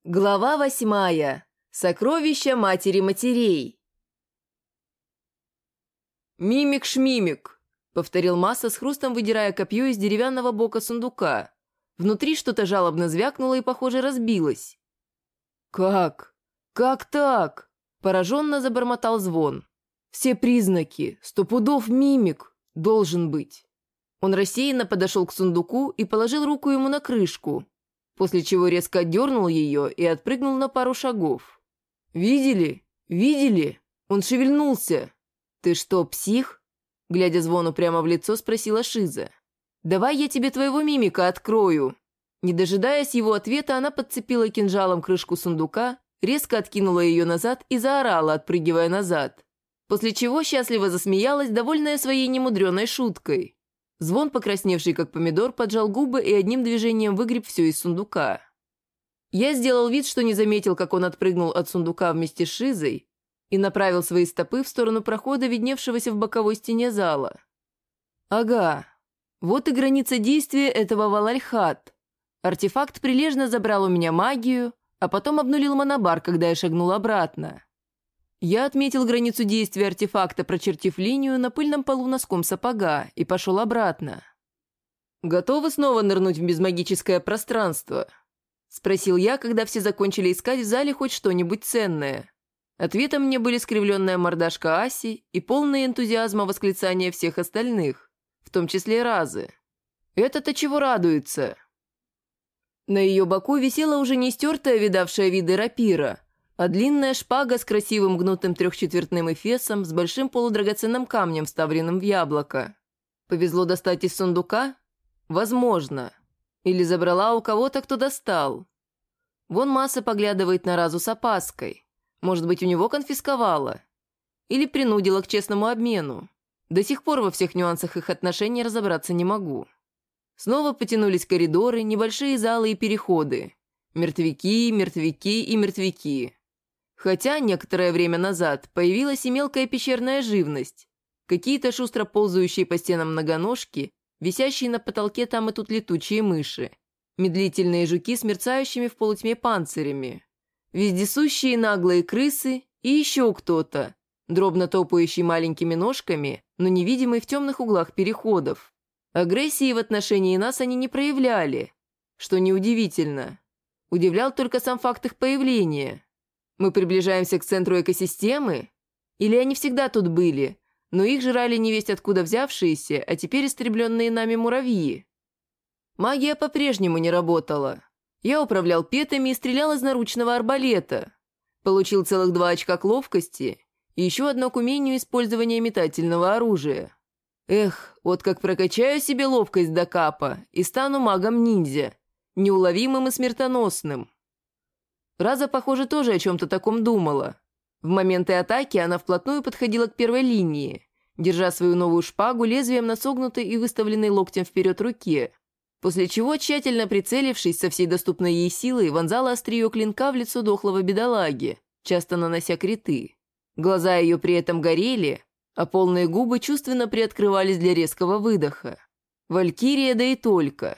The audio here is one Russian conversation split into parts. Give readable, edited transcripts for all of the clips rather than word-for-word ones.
Глава 8. Сокровища матери матерей. «Мимик-шмимик», — повторил Масса с хрустом, выдирая копье из деревянного бока сундука. Внутри что-то жалобно звякнуло и, похоже, разбилось. «Как? Как так?» — пораженно забормотал Звон. «Все признаки. 100 пудов мимик. Должен быть». Он рассеянно подошел к сундуку и положил руку ему на крышку, после чего резко отдернул ее и отпрыгнул на пару шагов. «Видели? Видели? Он шевельнулся!» «Ты что, псих?» Глядя Звону прямо в лицо, спросила Шиза. «Давай я тебе твоего мимика открою!» Не дожидаясь его ответа, она подцепила кинжалом крышку сундука, резко откинула ее назад и заорала, отпрыгивая назад, после чего счастливо засмеялась, довольная своей немудреной шуткой. Звон, покрасневший как помидор, поджал губы и одним движением выгреб все из сундука. Я сделал вид, что не заметил, как он отпрыгнул от сундука вместе с Шизой и направил свои стопы в сторону прохода, видневшегося в боковой стене зала. Ага, вот и граница действия этого Валальхат. Артефакт прилежно забрал у меня магию, а потом обнулил монобар, когда я шагнул обратно. Я отметил границу действия артефакта, прочертив линию на пыльном полу носком сапога, и пошел обратно. «Готовы снова нырнуть в безмагическое пространство?» — спросил я, когда все закончили искать в зале хоть что-нибудь ценное. Ответом мне были скривленная мордашка Аси и полные энтузиазма восклицания всех остальных, в том числе Разы. «Это-то чего радуется?» На ее боку висела уже не стертая, видавшая виды рапира, а длинная шпага с красивым гнутым трехчетвертным эфесом с большим полудрагоценным камнем, вставленным в яблоко. Повезло достать из сундука? Возможно. Или забрала у кого-то, кто достал. Вон Масса поглядывает на Разу с опаской. Может быть, у него конфисковала? Или принудила к честному обмену? До сих пор во всех нюансах их отношений разобраться не могу. Снова потянулись коридоры, небольшие залы и переходы. Мертвяки, мертвяки и мертвяки. Хотя некоторое время назад появилась и мелкая пещерная живность. Какие-то шустро ползающие по стенам многоножки, висящие на потолке там и тут летучие мыши, медлительные жуки с мерцающими в полутьме панцирями, вездесущие наглые крысы и еще кто-то, дробно топающий маленькими ножками, но невидимый в темных углах переходов. Агрессии в отношении нас они не проявляли, что неудивительно. Удивлял только сам факт их появления. Мы приближаемся к центру экосистемы? Или они всегда тут были, но их жрали невесть откуда взявшиеся, а теперь истребленные нами муравьи? Магия по-прежнему не работала. Я управлял петами и стрелял из наручного арбалета. Получил целых 2 очка к ловкости и еще одно к умению использования метательного оружия. Эх, вот как прокачаю себе ловкость до капа и стану магом-ниндзя, неуловимым и смертоносным. Раза, похоже, тоже о чем-то таком думала. В моменты атаки она вплотную подходила к первой линии, держа свою новую шпагу лезвием на согнутой и выставленной локтем вперед руке, после чего, тщательно прицелившись со всей доступной ей силой, вонзала острие клинка в лицо дохлого бедолаги, часто нанося криты. Глаза ее при этом горели, а полные губы чувственно приоткрывались для резкого выдоха. Валькирия, да и только.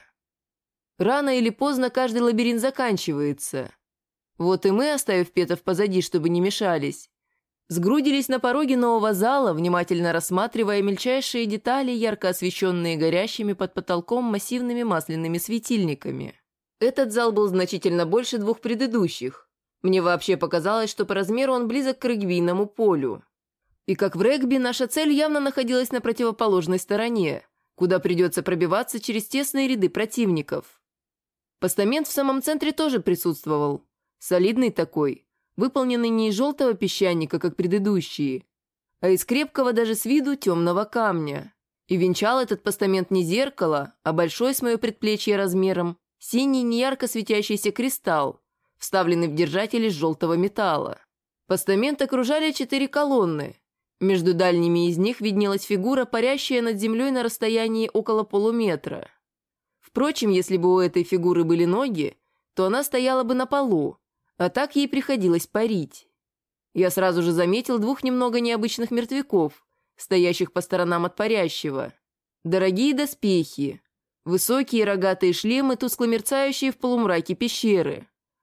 Рано или поздно каждый лабиринт заканчивается. Вот и мы, оставив петов позади, чтобы не мешались, сгрудились на пороге нового зала, внимательно рассматривая мельчайшие детали, ярко освещенные горящими под потолком массивными масляными светильниками. Этот зал был значительно больше 2 предыдущих. Мне вообще показалось, что по размеру он близок к регбийному полю. И как в регби, наша цель явно находилась на противоположной стороне, куда придется пробиваться через тесные ряды противников. Постамент в самом центре тоже присутствовал. Солидный такой, выполненный не из желтого песчаника, как предыдущие, а из крепкого даже с виду темного камня. И венчал этот постамент не зеркало, а большой с мое предплечье размером синий неярко светящийся кристалл, вставленный в держатель из желтого металла. Постамент окружали 4 колонны. Между дальними из них виднелась фигура, парящая над землей на расстоянии около полуметра. Впрочем, если бы у этой фигуры были ноги, то она стояла бы на полу, а так ей приходилось парить. Я сразу же заметил 2 немного необычных мертвяков, стоящих по сторонам от парящего. Дорогие доспехи, высокие рогатые шлемы, тускло мерцающие в полумраке пещеры.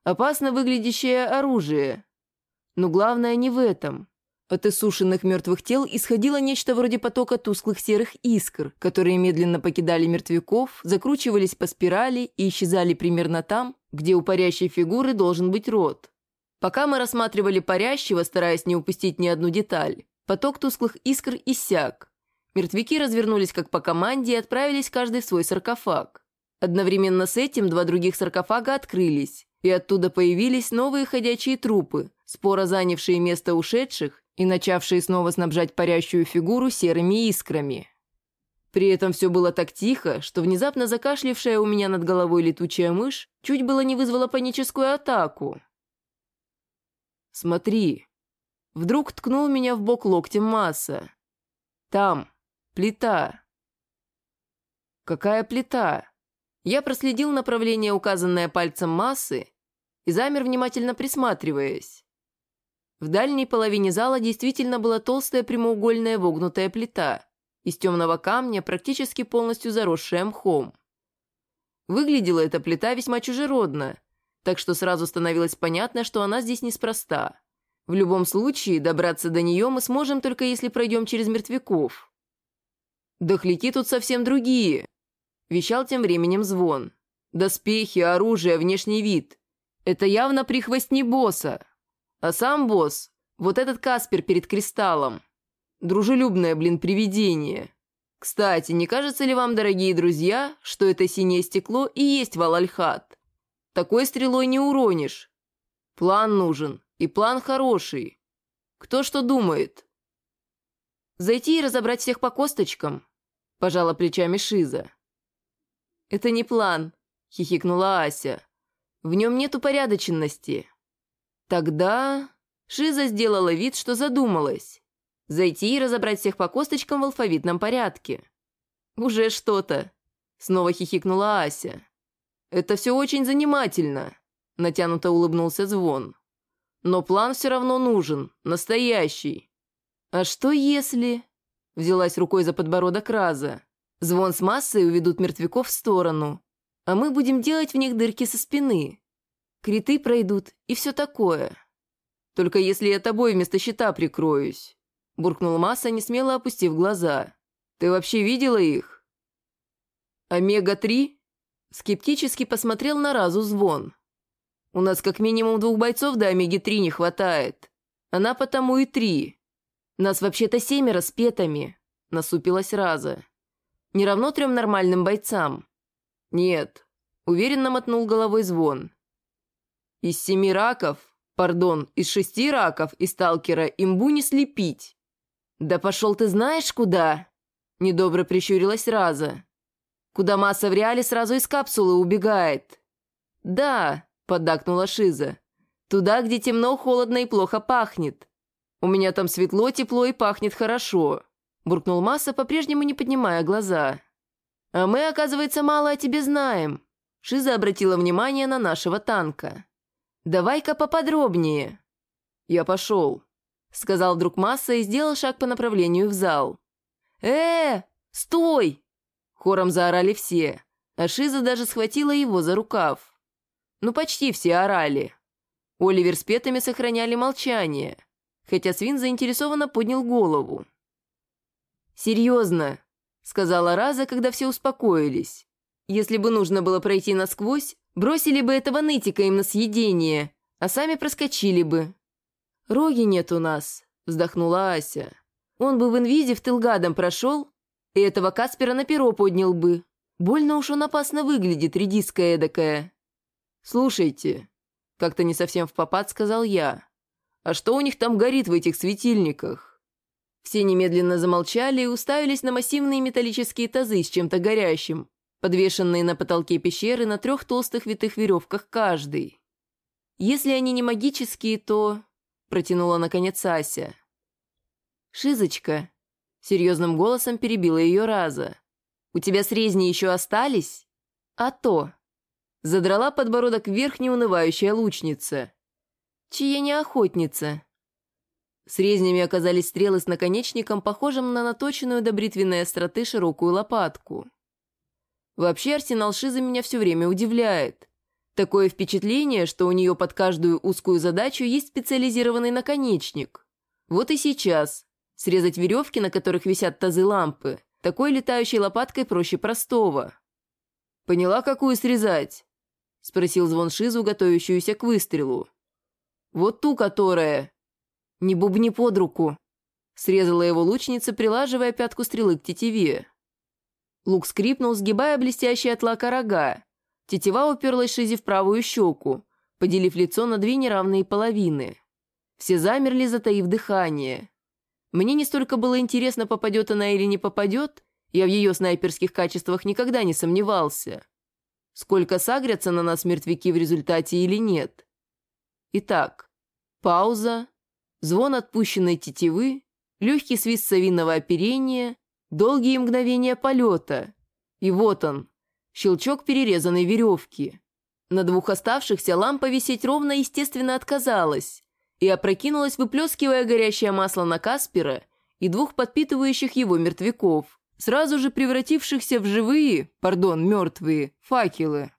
Опасно выглядящее оружие. Но главное не в этом. От иссушенных мертвых тел исходило нечто вроде потока тусклых серых искр, которые медленно покидали мертвяков, закручивались по спирали и исчезали примерно там, где у парящей фигуры должен быть рот. Пока мы рассматривали парящего, стараясь не упустить ни одну деталь, поток тусклых искр иссяк. Мертвяки развернулись как по команде и отправились каждый в свой саркофаг. Одновременно с этим 2 других саркофага открылись, и оттуда появились новые ходячие трупы, споро занявшие место ушедших и начавшие снова снабжать парящую фигуру серыми искрами. При этом все было так тихо, что внезапно закашлявшая у меня над головой летучая мышь чуть было не вызвала паническую атаку. «Смотри!» Вдруг ткнул меня в бок локтем Масса. «Там, плита!» «Какая плита?» Я проследил направление, указанное пальцем Массы, и замер, внимательно присматриваясь. В дальней половине зала действительно была толстая прямоугольная вогнутая плита из темного камня, практически полностью заросшая мхом. Выглядела эта плита весьма чужеродно, так что сразу становилось понятно, что она здесь неспроста. В любом случае, добраться до нее мы сможем только если пройдем через мертвяков. «Дохляки тут совсем другие», — вещал тем временем Звон. «Доспехи, оружие, внешний вид. Это явно прихвостни босса. А сам босс, вот этот Каспер перед кристаллом. Дружелюбное, привидение. Кстати, не кажется ли вам, дорогие друзья, что это синее стекло и есть Валальхат? Такой стрелой не уронишь. План нужен, и план хороший. Кто что думает?» «Зайти и разобрать всех по косточкам», – пожала плечами Шиза. «Это не план», – хихикнула Ася. «В нем нет упорядоченности». «Тогда...» Шиза сделала вид, что задумалась. «Зайти и разобрать всех по косточкам в алфавитном порядке». «Уже что-то», – снова хихикнула Ася. «Это все очень занимательно», – натянуто улыбнулся Звон. «Но план все равно нужен, настоящий». «А что если...» – взялась рукой за подбородок Раза. «Звон с Массой уведут мертвяков в сторону, а мы будем делать в них дырки со спины. Криты пройдут и все такое». «Только если я тобой вместо щита прикроюсь», – буркнул Масса, несмело опустив глаза. «Ты вообще видела их?» «Омега-3?» – скептически посмотрел на Разу Звон. «У нас как минимум 2 бойцов до Омеги-3 не хватает. Она потому и 3. Нас вообще-то 7 с петами», – насупилась Раза. «Не равно 3 нормальным бойцам». «Нет», – уверенно мотнул головой Звон. «Из 7 раков, из 6 раков и сталкера имбу не слепить». «Да пошел ты знаешь куда?» – недобро прищурилась Раза. «Куда Масса в реале сразу из капсулы убегает». «Да», – поддакнула Шиза. «Туда, где темно, холодно и плохо пахнет». «У меня там светло, тепло и пахнет хорошо», – буркнул Масса, по-прежнему не поднимая глаза. «А мы, оказывается, мало о тебе знаем». Шиза обратила внимание на нашего танка. «Давай-ка поподробнее». «Я пошел», – сказал вдруг Масса и сделал шаг по направлению в зал. Стой!» – хором заорали все, а Шиза даже схватила его за рукав. Ну, почти все орали. Оливер с петами сохраняли молчание, хотя Свин заинтересованно поднял голову. «Серьезно», – сказала Раза, когда все успокоились. «Если бы нужно было пройти насквозь, бросили бы этого нытика им на съедение, а сами проскочили бы». «Роги нет у нас», – вздохнула Ася. «Он бы в инвизе в тыл гадом прошел, и этого Каспера на перо поднял бы. Больно уж он опасно выглядит, редиска эдакая». «Слушайте», – как-то не совсем впопад сказал я, «а что у них там горит в этих светильниках?» Все немедленно замолчали и уставились на массивные металлические тазы с чем-то горящим, подвешенные на потолке пещеры на 3 толстых витых веревках каждый. «Если они не магические, то...» – протянула наконец Ася. «Шизочка», – серьезным голосом перебила ее Раза, «у тебя срезни еще остались?» «А то», – задрала подбородок вверх неунывающая лучница. «Чья не охотница?» С резнями оказались стрелы с наконечником, похожим на наточенную до бритвенной остроты широкую лопатку. Вообще арсенал Шизы меня все время удивляет. Такое впечатление, что у нее под каждую узкую задачу есть специализированный наконечник. Вот и сейчас. Срезать веревки, на которых висят тазы лампы, такой летающей лопаткой проще простого. «Поняла, какую срезать?» – спросил Звон Шизу, готовящуюся к выстрелу. «Вот ту, которая...» «Не бубни под руку!» – срезала его лучница, прилаживая пятку стрелы к тетиве. Лук скрипнул, сгибая блестящие от лака рога. Тетива уперлась Шизе в правую щеку, поделив лицо на две неравные половины. Все замерли, затаив дыхание. Мне не столько было интересно, попадет она или не попадет, я в ее снайперских качествах никогда не сомневался. Сколько сагрятся на нас мертвяки в результате или нет. Итак, пауза, звон отпущенной тетивы, легкий свист совиного оперения, долгие мгновения полета. И вот он, щелчок перерезанной веревки. На двух оставшихся лампа висеть ровно естественно отказалась и опрокинулась, выплескивая горящее масло на Каспера и двух подпитывающих его мертвяков, сразу же превратившихся в мертвые, факелы.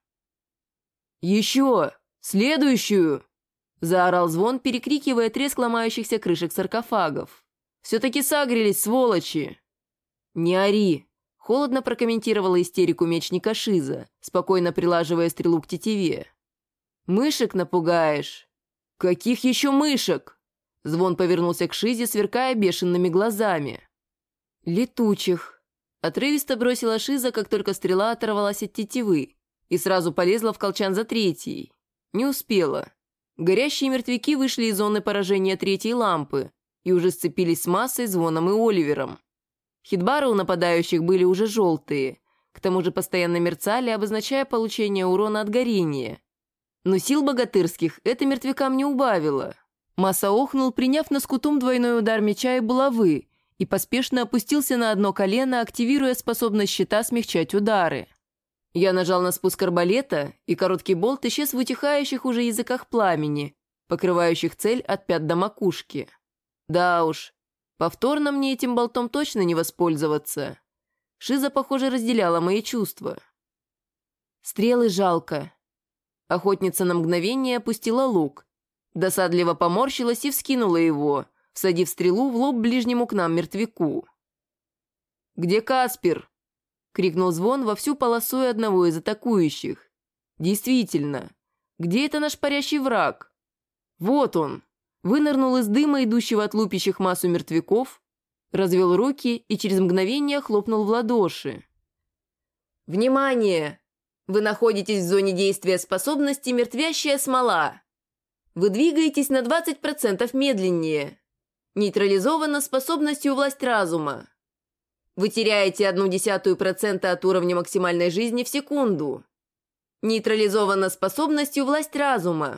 «Еще! Следующую!» – заорал Звон, перекрикивая треск ломающихся крышек саркофагов. «Все-таки сагрились, сволочи!» «Не ори!» – холодно прокомментировала истерику мечника Шиза, спокойно прилаживая стрелу к тетиве. «Мышек напугаешь!» «Каких еще мышек?» Звон повернулся к Шизе, сверкая бешеными глазами. «Летучих!» Отрывисто бросила Шиза, как только стрела оторвалась от тетивы, и сразу полезла в колчан за третьей. Не успела. Горящие мертвяки вышли из зоны поражения третьей лампы и уже сцепились с массой, Звоном и Оливером. Хитбары у нападающих были уже желтые, к тому же постоянно мерцали, обозначая получение урона от горения. Но сил богатырских это мертвякам не убавило. Масса охнул, приняв на скутум двойной удар меча и булавы, и поспешно опустился на одно колено, активируя способность щита смягчать удары. Я нажал на спуск арбалета, и короткий болт исчез в утихающих уже языках пламени, покрывающих цель от пят до макушки. Да уж, повторно мне этим болтом точно не воспользоваться. Шиза, похоже, разделяла мои чувства. Стрелы жалко. Охотница на мгновение опустила лук, досадливо поморщилась и вскинула его, всадив стрелу в лоб ближнему к нам мертвяку. «Где Каспер?» — крикнул Звон, вовсю полосуя одного из атакующих. «Действительно, где это наш парящий враг?» «Вот он!» Вынырнул из дыма, идущего от лупящих массу мертвяков, развел руки и через мгновение хлопнул в ладоши. «Внимание! Вы находитесь в зоне действия способности «Мертвящая смола». Вы двигаетесь на 20% медленнее. Нейтрализована способностью «Власть разума». Вы теряете 0,1% от уровня максимальной жизни в секунду. Нейтрализована способностью «Власть разума».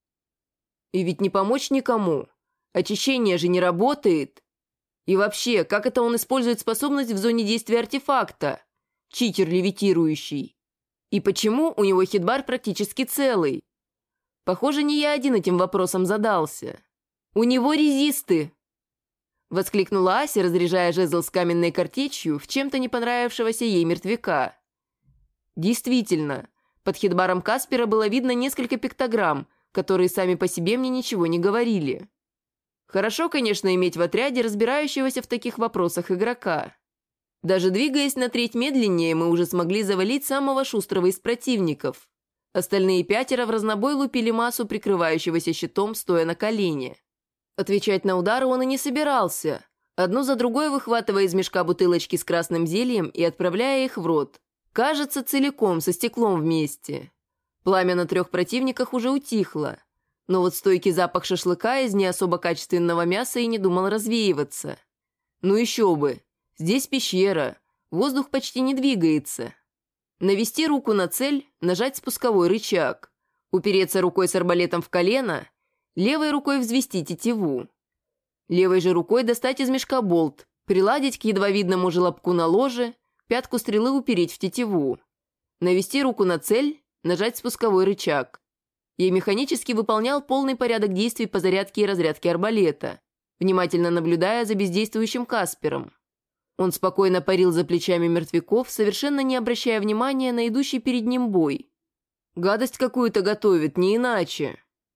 И ведь не помочь никому. Очищение же не работает. И вообще, как это он использует способность в зоне действия артефакта? Читер левитирующий. И почему у него хитбар практически целый? Похоже, не я один этим вопросом задался. «У него резисты!» Воскликнула Ася, разряжая жезл с каменной картечью в чем-то не понравившегося ей мертвяка. Действительно, под хитбаром Каспера было видно несколько пиктограмм, которые сами по себе мне ничего не говорили. Хорошо, конечно, иметь в отряде разбирающегося в таких вопросах игрока. Даже двигаясь на треть медленнее, мы уже смогли завалить самого шустрого из противников. Остальные 5 в разнобой лупили массу прикрывающегося щитом, стоя на колене. Отвечать на удары он и не собирался, одну за другой выхватывая из мешка бутылочки с красным зельем и отправляя их в рот. Кажется, целиком, со стеклом вместе. Пламя на 3 противниках уже утихло, но вот стойкий запах шашлыка из не особо качественного мяса и не думал развеиваться. Ну еще бы, здесь пещера, воздух почти не двигается. Навести руку на цель, нажать спусковой рычаг, упереться рукой с арбалетом в колено, левой рукой взвести тетиву. Левой же рукой достать из мешка болт, приладить к едва видному желобку на ложе, пятку стрелы упереть в тетиву. Навести руку на цель, нажать спусковой рычаг. Я механически выполнял полный порядок действий по зарядке и разрядке арбалета, внимательно наблюдая за бездействующим Каспером. Он спокойно парил за плечами мертвяков, совершенно не обращая внимания на идущий перед ним бой. Гадость какую-то готовит, не иначе.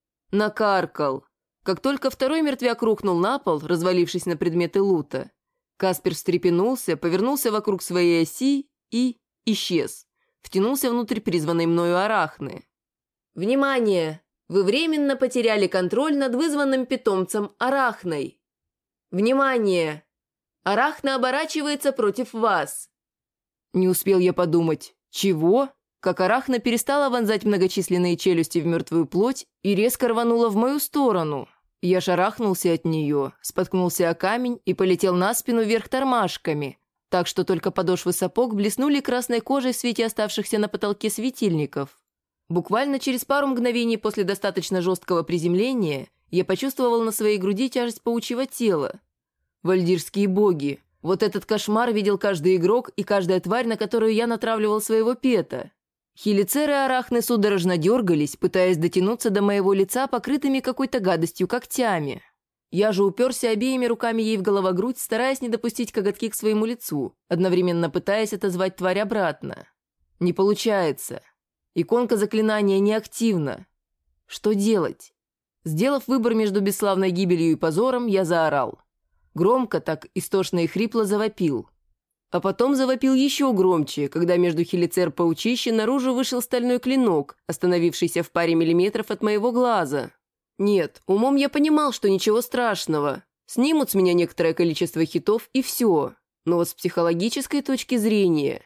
Накаркал. Как только второй мертвяк рухнул на пол, развалившись на предметы лута, Каспер встрепенулся, повернулся вокруг своей оси и исчез. Втянулся внутрь призванной мною арахны. «Внимание! Вы временно потеряли контроль над вызванным питомцем арахной. Внимание! Арахна оборачивается против вас!» Не успел я подумать, чего? Как арахна перестала вонзать многочисленные челюсти в мертвую плоть и резко рванула в мою сторону. Я шарахнулся от нее, споткнулся о камень и полетел на спину вверх тормашками, так что только подошвы сапог блеснули красной кожей в свете оставшихся на потолке светильников. Буквально через пару мгновений после достаточно жесткого приземления я почувствовал на своей груди тяжесть паучьего тела. Вальдирские боги! Вот этот кошмар видел каждый игрок и каждая тварь, на которую я натравливал своего пета. Хелицеры арахны судорожно дергались, пытаясь дотянуться до моего лица покрытыми какой-то гадостью когтями. Я же уперся обеими руками ей в головогрудь, стараясь не допустить коготки к своему лицу, одновременно пытаясь отозвать тварь обратно. Не получается. Иконка заклинания неактивна. Что делать? Сделав выбор между бесславной гибелью и позором, я заорал. Громко, так истошно и хрипло завопил. А потом завопил еще громче, когда между хелицер-паучища наружу вышел стальной клинок, остановившийся в паре миллиметров от моего глаза. Нет, умом я понимал, что ничего страшного. Снимут с меня некоторое количество хитов и все. Но вот с психологической точки зрения...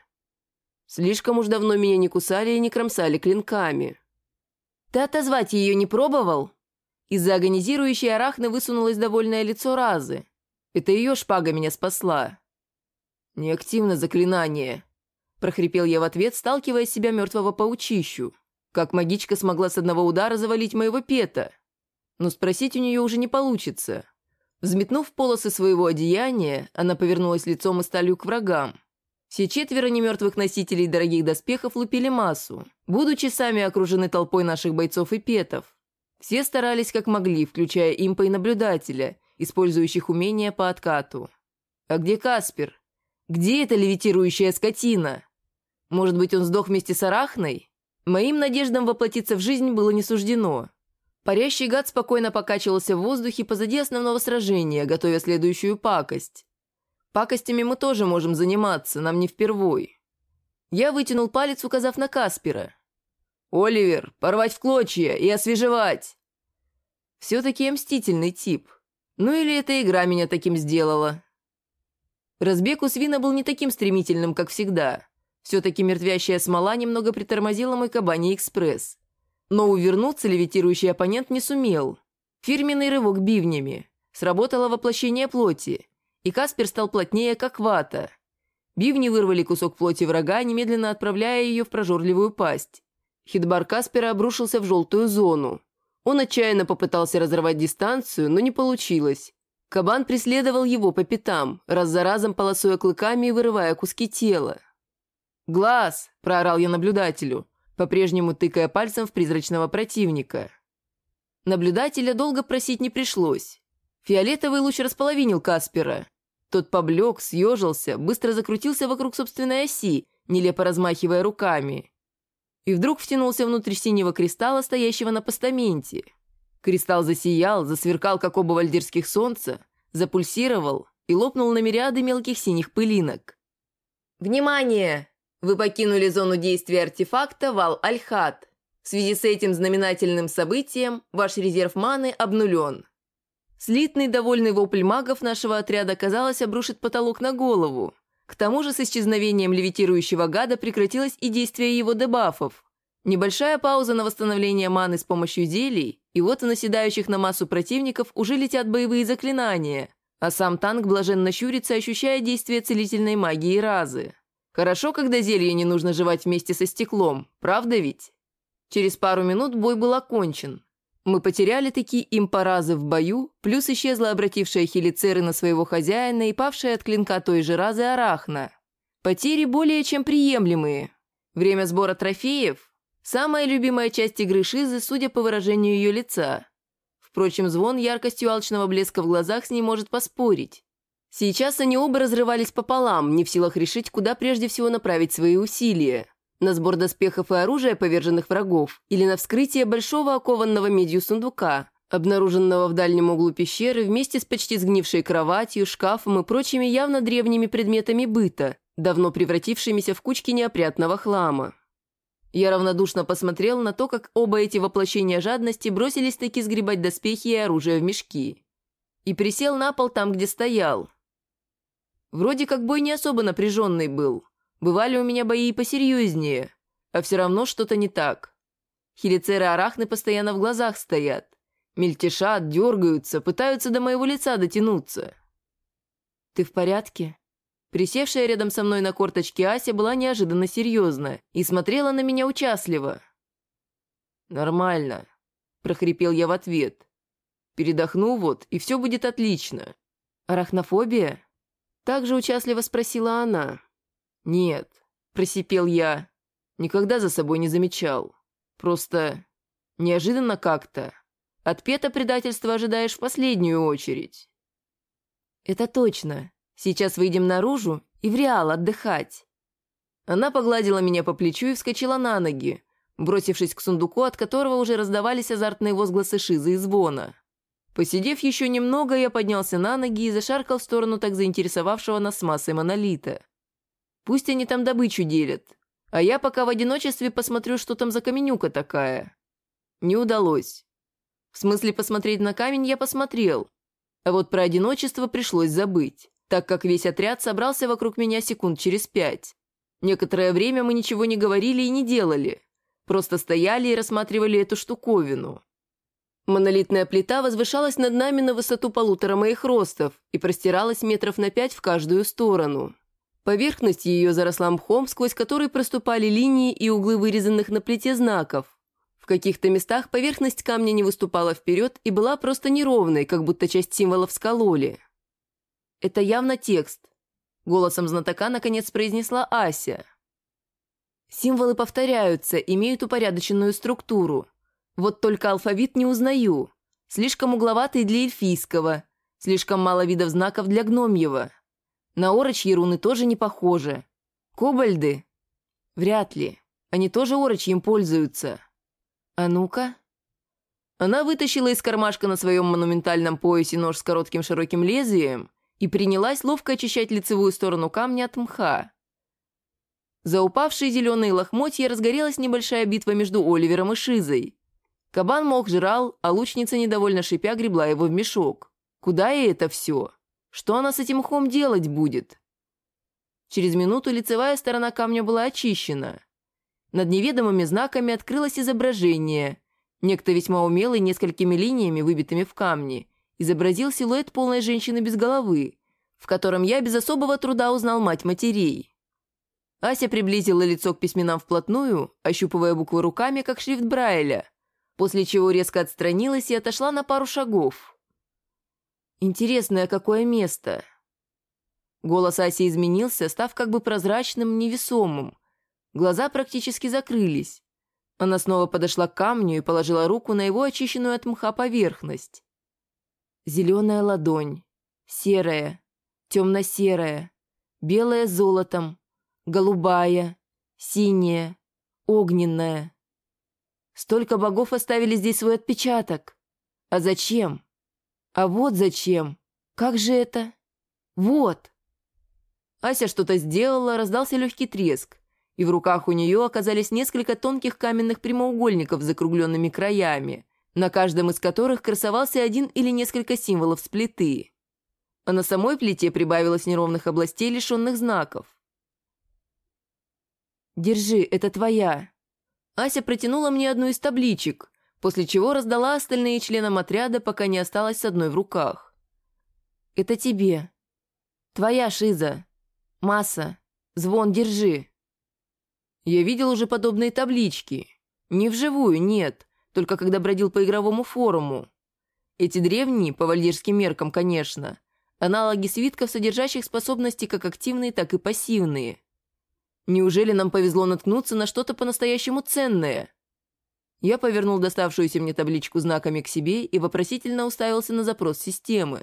Слишком уж давно меня не кусали и не кромсали клинками. «Ты отозвать ее не пробовал?» Из-за агонизирующей арахны высунулось довольное лицо Разы. Это ее шпага меня спасла. «Неактивно заклинание», – прохрипел я в ответ, сталкивая с себя мертвого паучищу. Как магичка смогла с одного удара завалить моего пета? Но спросить у нее уже не получится. Взметнув полосы своего одеяния, она повернулась лицом и сталью к врагам. Все четверо немертвых носителей дорогих доспехов лупили массу, будучи сами окружены толпой наших бойцов и петов. Все старались как могли, включая импа и наблюдателя, использующих умения по откату. А где Каспер? Где эта левитирующая скотина? Может быть, он сдох вместе с арахной? Моим надеждам воплотиться в жизнь было не суждено. Парящий гад спокойно покачивался в воздухе позади основного сражения, готовя следующую пакость. Пакостями мы тоже можем заниматься, нам не впервой. Я вытянул палец, указав на Каспера. «Оливер, порвать в клочья и освежевать!» Все-таки я мстительный тип. Ну или эта игра меня таким сделала. Разбег у свина был не таким стремительным, как всегда. Все-таки мертвящая смола немного притормозила мой кабаний экспресс. Но увернуться левитирующий оппонент не сумел. Фирменный рывок бивнями. Сработало воплощение плоти. И Каспер стал плотнее, как вата. Бивни вырвали кусок плоти врага, немедленно отправляя ее в прожорливую пасть. Хитбар Каспера обрушился в желтую зону. Он отчаянно попытался разорвать дистанцию, но не получилось. Кабан преследовал его по пятам, раз за разом полосуя клыками и вырывая куски тела. «Глаз!» – проорал я наблюдателю, по-прежнему тыкая пальцем в призрачного противника. Наблюдателя долго просить не пришлось. Фиолетовый луч располовинил Каспера. Тот поблек, съежился, быстро закрутился вокруг собственной оси, нелепо размахивая руками. И вдруг втянулся внутрь синего кристалла, стоящего на постаменте. Кристалл засиял, засверкал, как оба вальдирских солнца, запульсировал и лопнул на мириады мелких синих пылинок. «Внимание! Вы покинули зону действия артефакта Вал-Аль-Хат. В связи с этим знаменательным событием ваш резерв маны обнулен». Слитный, довольный вопль магов нашего отряда, казалось, обрушит потолок на голову. К тому же с исчезновением левитирующего гада прекратилось и действие его дебафов. Небольшая пауза на восстановление маны с помощью зелий, и вот у наседающих на массу противников уже летят боевые заклинания, а сам танк блаженно щурится, ощущая действие целительной магии Разы. Хорошо, когда зелье не нужно жевать вместе со стеклом, правда ведь? Через пару минут бой был окончен. Мы потеряли такие импоразы в бою, плюс исчезла обратившая хелицеры на своего хозяина и павшая от клинка той же Разы арахна. Потери более чем приемлемые. Время сбора трофеев – самая любимая часть игры Шизы, судя по выражению ее лица. Впрочем, звон яркостью алчного блеска в глазах с ней может поспорить. Сейчас они оба разрывались пополам, не в силах решить, куда прежде всего направить свои усилия. На сбор доспехов и оружия поверженных врагов или на вскрытие большого окованного медью сундука, обнаруженного в дальнем углу пещеры вместе с почти сгнившей кроватью, шкафом и прочими явно древними предметами быта, давно превратившимися в кучки неопрятного хлама. Я равнодушно посмотрел на то, как оба эти воплощения жадности бросились таки сгребать доспехи и оружие в мешки. И присел на пол там, где стоял. Вроде как бой не особо напряженный был. Бывали у меня бои и посерьезнее, а все равно что-то не так. Хелицеры Арахны постоянно в глазах стоят. Мельтешат, дергаются, пытаются до моего лица дотянуться. «Ты в порядке?» Присевшая рядом со мной на корточке Ася была неожиданно серьезна и смотрела на меня участливо. «Нормально», – прохрипел я в ответ. «Передохну вот, и все будет отлично». «Арахнофобия?» – также участливо спросила она. «Нет», – просипел я. «Никогда за собой не замечал. Просто неожиданно как-то. Отпета предательства ожидаешь в последнюю очередь». «Это точно. Сейчас выйдем наружу и в Реал отдыхать». Она погладила меня по плечу и вскочила на ноги, бросившись к сундуку, от которого уже раздавались азартные возгласы Шизы и Звона. Посидев еще немного, я поднялся на ноги и зашаркал в сторону так заинтересовавшего нас с массой монолита. Пусть они там добычу делят, а я пока в одиночестве посмотрю, что там за каменюка такая. Не удалось. В смысле, посмотреть на камень я посмотрел, а вот про одиночество пришлось забыть, так как весь отряд собрался вокруг меня секунд через 5. Некоторое время мы ничего не говорили и не делали, просто стояли и рассматривали эту штуковину. Монолитная плита возвышалась над нами на высоту 1,5 моих ростов и простиралась метров на 5 в каждую сторону. Поверхность ее заросла мхом, сквозь который проступали линии и углы вырезанных на плите знаков. В каких-то местах поверхность камня не выступала вперед и была просто неровной, как будто часть символов скололи. «Это явно текст», — голосом знатока наконец произнесла Ася. «Символы повторяются, имеют упорядоченную структуру. Вот только алфавит не узнаю. Слишком угловатый для эльфийского, слишком мало видов знаков для гномьего. На орочьи руны тоже не похожи. Кобальды? Вряд ли. Они тоже орочьим пользуются. А ну-ка». Она вытащила из кармашка на своем монументальном поясе нож с коротким широким лезвием и принялась ловко очищать лицевую сторону камня от мха. За упавшие зеленые лохмотья разгорелась небольшая битва между Оливером и Шизой. Кабан мох жрал, а лучница, недовольно шипя, гребла его в мешок. Куда ей это все? Что она с этим мхом делать будет? Через минуту лицевая сторона камня была очищена. Над неведомыми знаками открылось изображение. Некто весьма умелый несколькими линиями, выбитыми в камне, изобразил силуэт полной женщины без головы, в котором я без особого труда узнал мать матерей. Ася приблизила лицо к письменам вплотную, ощупывая буквы руками, как шрифт Брайля, после чего резко отстранилась и отошла на пару шагов. «Интересное какое место!» Голос Аси изменился, став как бы прозрачным, невесомым. Глаза практически закрылись. Она снова подошла к камню и положила руку на его очищенную от мха поверхность. Зеленая ладонь, серая, темно-серая, белая с золотом, голубая, синяя, огненная. Столько богов оставили здесь свой отпечаток. А зачем? А вот зачем. Как же это? Вот. Ася что-то сделала, раздался легкий треск, и в руках у нее оказались несколько тонких каменных прямоугольников с закругленными краями, на каждом из которых красовался один или несколько символов с плиты. А на самой плите прибавилось неровных областей, лишенных знаков. «Держи, это твоя». Ася протянула мне одну из табличек, после чего раздала остальные членам отряда, пока не осталась с одной в руках. «Это тебе. Твоя, Шиза. Масса. Звон, держи». Я видел уже подобные таблички. Не вживую, нет, только когда бродил по игровому форуму. Эти древние, по вальдирским меркам, конечно, аналоги свитков, содержащих способности как активные, так и пассивные. Неужели нам повезло наткнуться на что-то по-настоящему ценное? Я повернул доставшуюся мне табличку знаками к себе и вопросительно уставился на запрос системы.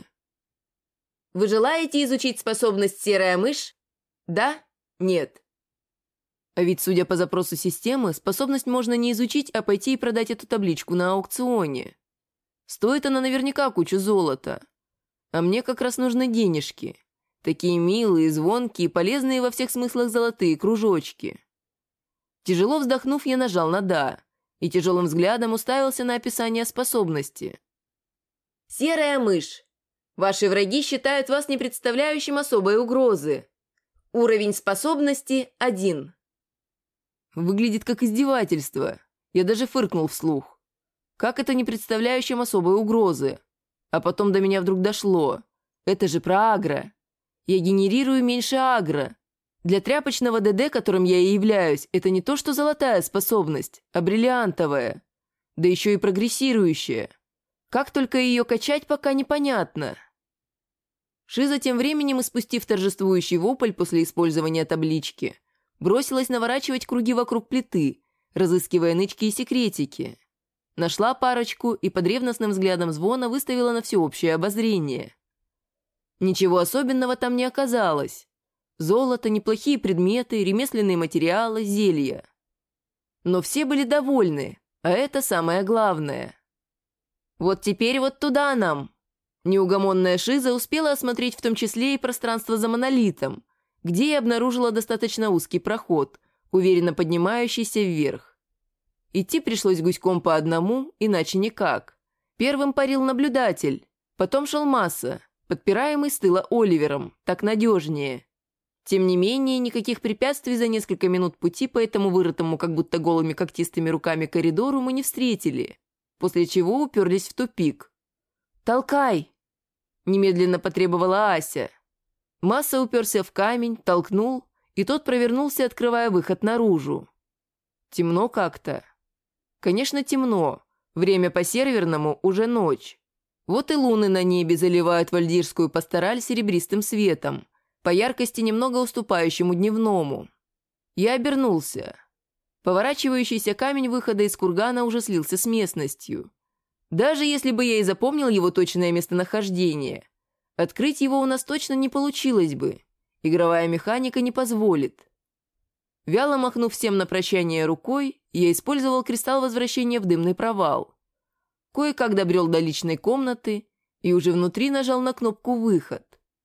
«Вы желаете изучить способность «Серая мышь»? Да? Нет?» А ведь, судя по запросу системы, способность можно не изучить, а пойти и продать эту табличку на аукционе. Стоит она наверняка кучу золота. А мне как раз нужны денежки. Такие милые, звонкие, полезные во всех смыслах золотые кружочки. Тяжело вздохнув, я нажал на «да» и тяжелым взглядом уставился на описание способности. «Серая мышь. Ваши враги считают вас не представляющим особой угрозы. Уровень способности 1». Выглядит как издевательство. Я даже фыркнул вслух. Как это не представляющим особой угрозы? А потом до меня вдруг дошло. Это же про агро. Я генерирую меньше агро. Для тряпочного ДД, которым я и являюсь, это не то что золотая способность, а бриллиантовая. Да еще и прогрессирующая. Как только ее качать, пока непонятно. Шиза тем временем, испустив торжествующий вопль после использования таблички, бросилась наворачивать круги вокруг плиты, разыскивая нычки и секретики. Нашла парочку и под ревностным взглядом Звона выставила на всеобщее обозрение. Ничего особенного там не оказалось. Золото, неплохие предметы, ремесленные материалы, зелья. Но все были довольны, а это самое главное. Вот теперь вот туда нам. Неугомонная Шиза успела осмотреть в том числе и пространство за монолитом, где я обнаружила достаточно узкий проход, уверенно поднимающийся вверх. Идти пришлось гуськом по одному, иначе никак. Первым парил наблюдатель, потом шел Масса, подпираемый с тыла Оливером, так надежнее. Тем не менее, никаких препятствий за несколько минут пути по этому вырытому как будто голыми когтистыми руками коридору мы не встретили, после чего уперлись в тупик. «Толкай!» – немедленно потребовала Ася. Масса уперся в камень, толкнул, и тот провернулся, открывая выход наружу. Темно как-то. Конечно, темно. Время по-серверному уже ночь. Вот и луны на небе заливают вальдирскую пастораль серебристым светом, по яркости немного уступающему дневному. Я обернулся. Поворачивающийся камень выхода из кургана уже слился с местностью. Даже если бы я и запомнил его точное местонахождение, открыть его у нас точно не получилось бы. Игровая механика не позволит. Вяло махнув всем на прощание рукой, я использовал кристалл возвращения в дымный провал. Кое-как добрел до личной комнаты и уже внутри нажал на кнопку «Выход».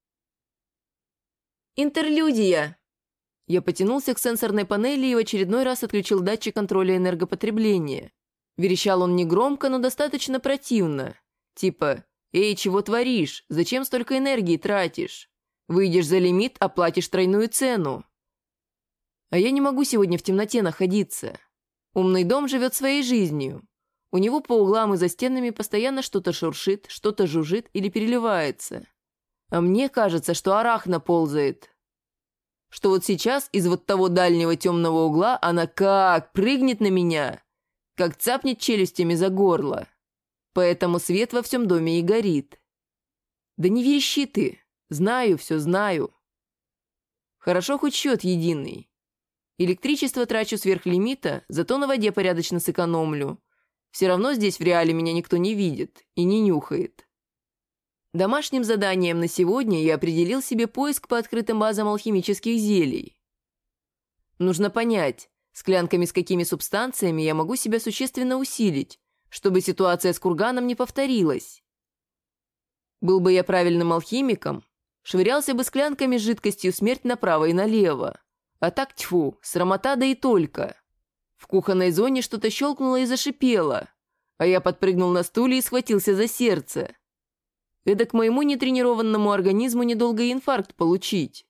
«Интерлюдия!» Я потянулся к сенсорной панели и в очередной раз отключил датчик контроля энергопотребления. Верещал он негромко, но достаточно противно. Типа: «Эй, чего творишь? Зачем столько энергии тратишь? Выйдешь за лимит, оплатишь тройную цену». А я не могу сегодня в темноте находиться. Умный дом живет своей жизнью. У него по углам и за стенами постоянно что-то шуршит, что-то жужжит или переливается. А мне кажется, что арахна ползает. Что вот сейчас из вот того дальнего темного угла она как прыгнет на меня, как цапнет челюстями за горло. Поэтому свет во всем доме и горит. Да не верещи ты. Знаю, все знаю. Хорошо хоть счет единый. Электричество трачу сверх лимита, зато на воде порядочно сэкономлю. Все равно здесь в реале меня никто не видит и не нюхает. Домашним заданием на сегодня я определил себе поиск по открытым базам алхимических зелий. Нужно понять, склянками с какими субстанциями я могу себя существенно усилить, чтобы ситуация с курганом не повторилась. Был бы я правильным алхимиком, швырялся бы склянками с жидкостью смерть направо и налево. А так, тьфу, срамота да и только. В кухонной зоне что-то щелкнуло и зашипело, а я подпрыгнул на стуле и схватился за сердце. Эдак моему нетренированному организму недолго и инфаркт получить.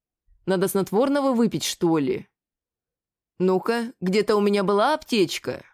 Надо снотворного выпить, что ли? Ну-ка, где-то у меня была аптечка.